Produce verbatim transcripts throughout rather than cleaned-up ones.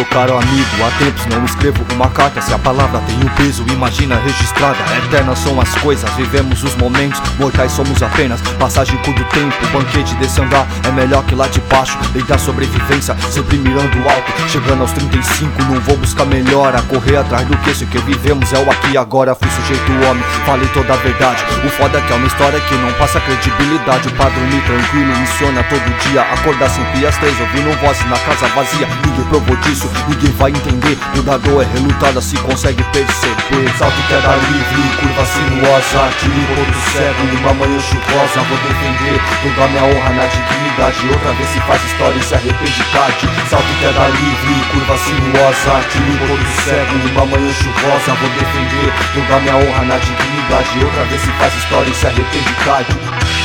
caro amigo, há tempos não escrevo uma carta. Se a palavra tem um peso, imagina registrada. Eternas são as coisas, vivemos os momentos. Mortais somos apenas passagem por do tempo. O banquete desse andar é melhor que lá de baixo. Lei da sobrevivência, sempre mirando alto. Chegando aos trinta e cinco, não vou buscar melhora. Correr atrás do que se o que vivemos é o aqui e agora. Fui sujeito homem, falei toda a verdade. O foda é que é uma história que não passa credibilidade. Pra dormir tranquilo, insônia todo dia. Acordar sempre às três, ouvindo vozes na casa vazia. Ninguém provou disso, ninguém vai entender. Toda dor é relutada, se consegue perceber. Salto queda livre, curva sinuosa. Tiro todo cego numa manhã chuvosa. Vou defender toda a minha honra na dignidade. Outra vez se faz história e se arrepende tarde. Salto queda livre, curva sinuosa. Tiro todo cego numa manhã chuvosa. Vou defender toda a minha honra na dignidade. Outra vez se faz história e se arrepende tarde.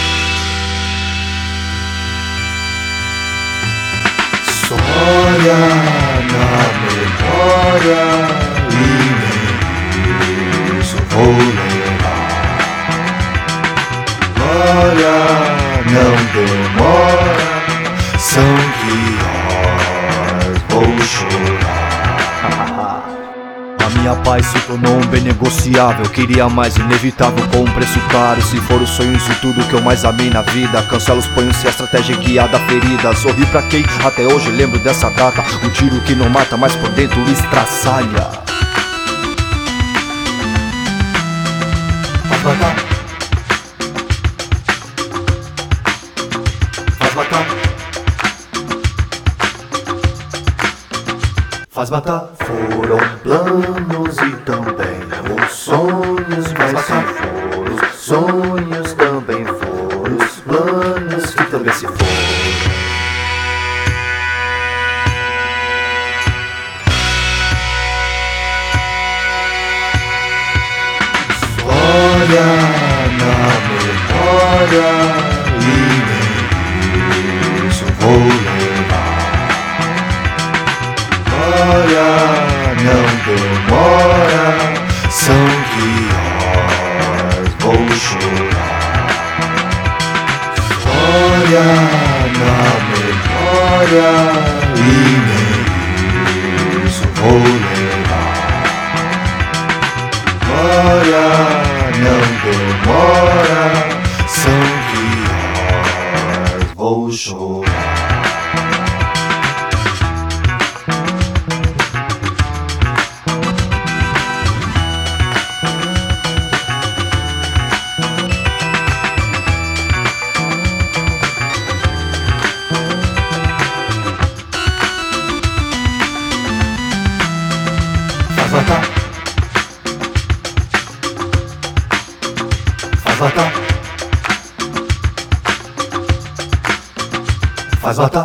História na memória e nem isso vou levar. Glória não demora, são que horas vou chorar. A minha paz se tornou um bem negociável. Queria mais, inevitável com um preço caro. Se for os sonhos e tudo que eu mais amei na vida, cancelo os punhos se a estratégia guiada a ferida. Sorri pra quem até hoje lembro dessa data. Um tiro que não mata, mas por dentro estraçalha. Faz matar, faz matar, faz matar. Foram planos e também os sonhos, mas se foram os sonhos também foram os planos que também se foram. História na memória e nem isso vou levar. Glória não demora, são que horas vou chorar. História na memória e nem isso vou levar. Glória não demora, são que horas vou chorar. Faz matar, faz matar, faz matar.